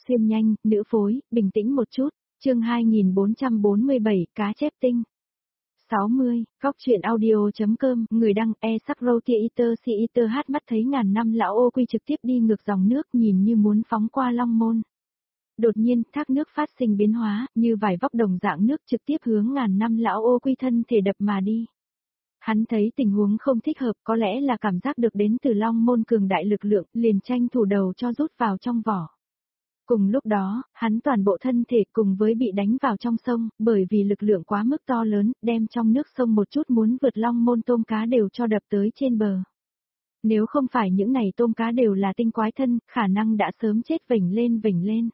xuyên nhanh, nữ phối, bình tĩnh một chút. Chương 2447, cá chép tinh. 60, góc truyện audio.com, người đăng e-sắc-rô-tia-iter-si-iter hát mắt thấy ngàn năm lão ô quy trực tiếp đi ngược dòng nước nhìn như muốn phóng qua Long Môn. Đột nhiên, thác nước phát sinh biến hóa, như vải vóc đồng dạng nước trực tiếp hướng ngàn năm lão ô quy thân thể đập mà đi. Hắn thấy tình huống không thích hợp, có lẽ là cảm giác được đến từ Long Môn cường đại lực lượng, liền tranh thủ đầu cho rút vào trong vỏ. Cùng lúc đó, hắn toàn bộ thân thể cùng với bị đánh vào trong sông, bởi vì lực lượng quá mức to lớn, đem trong nước sông một chút muốn vượt Long Môn tôm cá đều cho đập tới trên bờ. Nếu không phải những này tôm cá đều là tinh quái thân, khả năng đã sớm chết vểnh lên vểnh lên.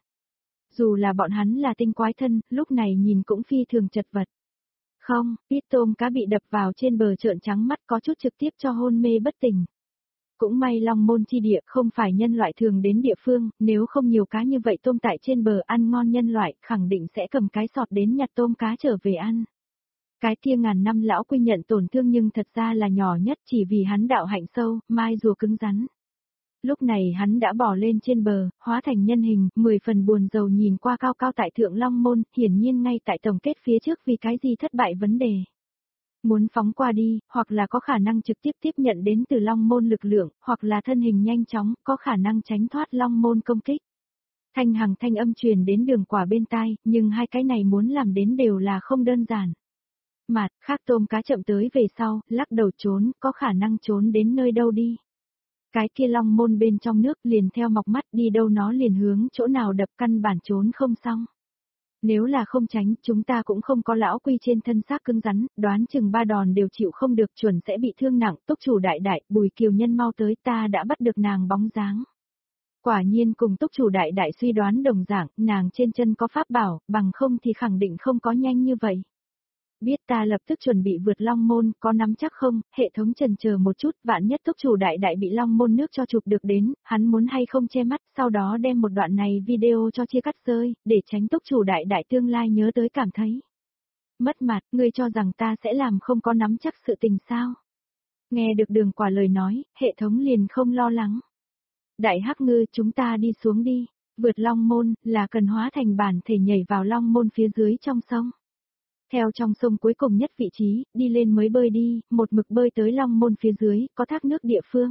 Dù là bọn hắn là tinh quái thân, lúc này nhìn cũng phi thường chật vật. Không, ít tôm cá bị đập vào trên bờ trợn trắng mắt có chút trực tiếp cho hôn mê bất tỉnh. Cũng may Long Môn chi địa không phải nhân loại thường đến địa phương, nếu không nhiều cá như vậy tôm tại trên bờ ăn ngon nhân loại, khẳng định sẽ cầm cái sọt đến nhặt tôm cá trở về ăn. Cái kia ngàn năm lão quy nhận tổn thương nhưng thật ra là nhỏ nhất chỉ vì hắn đạo hạnh sâu, mai rùa cứng rắn. Lúc này hắn đã bỏ lên trên bờ, hóa thành nhân hình, 10 phần buồn rầu nhìn qua cao cao tại thượng Long Môn, hiển nhiên ngay tại tổng kết phía trước vì cái gì thất bại vấn đề. Muốn phóng qua đi, hoặc là có khả năng trực tiếp tiếp nhận đến từ Long Môn lực lượng, hoặc là thân hình nhanh chóng, có khả năng tránh thoát Long Môn công kích. Thanh Hằng thanh âm truyền đến Đường Quả bên tai, nhưng hai cái này muốn làm đến đều là không đơn giản. Mạt, khác tôm cá chậm tới về sau, lắc đầu trốn, có khả năng trốn đến nơi đâu đi. Cái kia Long Môn bên trong nước liền theo mọc mắt đi đâu nó liền hướng chỗ nào đập căn bản trốn không xong. Nếu là không tránh, chúng ta cũng không có lão quy trên thân xác cứng rắn, đoán chừng 3 đòn đều chịu không được chuẩn sẽ bị thương nặng, Túc chủ đại đại, Bùi Kiều Nhân mau tới ta đã bắt được nàng bóng dáng. Quả nhiên cùng Túc chủ đại đại suy đoán đồng dạng, nàng trên chân có pháp bảo, bằng không thì khẳng định không có nhanh như vậy. Biết ta lập tức chuẩn bị vượt Long Môn, có nắm chắc không, hệ thống chần chờ một chút, vạn nhất Túc chủ đại đại bị Long Môn nước cho chụp được đến, hắn muốn hay không che mắt, sau đó đem một đoạn này video cho chia cắt rơi, để tránh Túc chủ đại đại tương lai nhớ tới cảm thấy. Mất mặt, ngươi cho rằng ta sẽ làm không có nắm chắc sự tình sao? Nghe được Đường Quả lời nói, hệ thống liền không lo lắng. Đại Hắc Ngư, chúng ta đi xuống đi, vượt Long Môn, là cần hóa thành bản thể nhảy vào Long Môn phía dưới trong sông. Theo trong sông cuối cùng nhất vị trí, đi lên mới bơi đi, một mực bơi tới Long Môn phía dưới, có thác nước địa phương.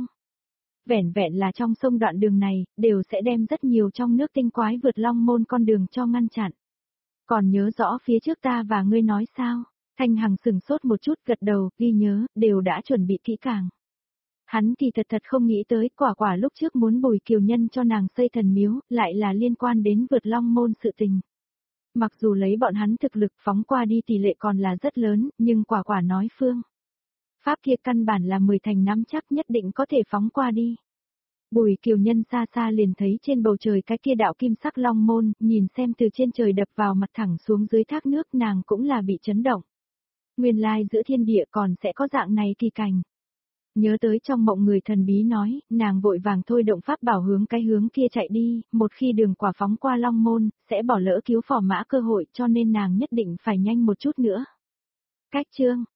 Vẻn vẹn là trong sông đoạn đường này, đều sẽ đem rất nhiều trong nước tinh quái vượt Long Môn con đường cho ngăn chặn. Còn nhớ rõ phía trước ta và ngươi nói sao? Thanh Hằng sừng sốt một chút gật đầu, ghi nhớ, đều đã chuẩn bị kỹ càng. Hắn thì thật không nghĩ tới quả lúc trước muốn Bùi Kiều Nhân cho nàng xây thần miếu, lại là liên quan đến vượt Long Môn sự tình. Mặc dù lấy bọn hắn thực lực phóng qua đi tỷ lệ còn là rất lớn, nhưng quả nói phương. Pháp kia căn bản là 10 thành nắm chắc nhất định có thể phóng qua đi. Bùi Kiều Nhân xa xa liền thấy trên bầu trời cái kia đạo kim sắc Long Môn, nhìn xem từ trên trời đập vào mặt thẳng xuống dưới thác nước nàng cũng là bị chấn động. Nguyên lai giữa thiên địa còn sẽ có dạng này kỳ cảnh. Nhớ tới trong mộng người thần bí nói, nàng vội vàng thôi động pháp bảo hướng cái hướng kia chạy đi, một khi Đường Quả phóng qua Long Môn, sẽ bỏ lỡ cứu phò mã cơ hội cho nên nàng nhất định phải nhanh một chút nữa. Cách chương,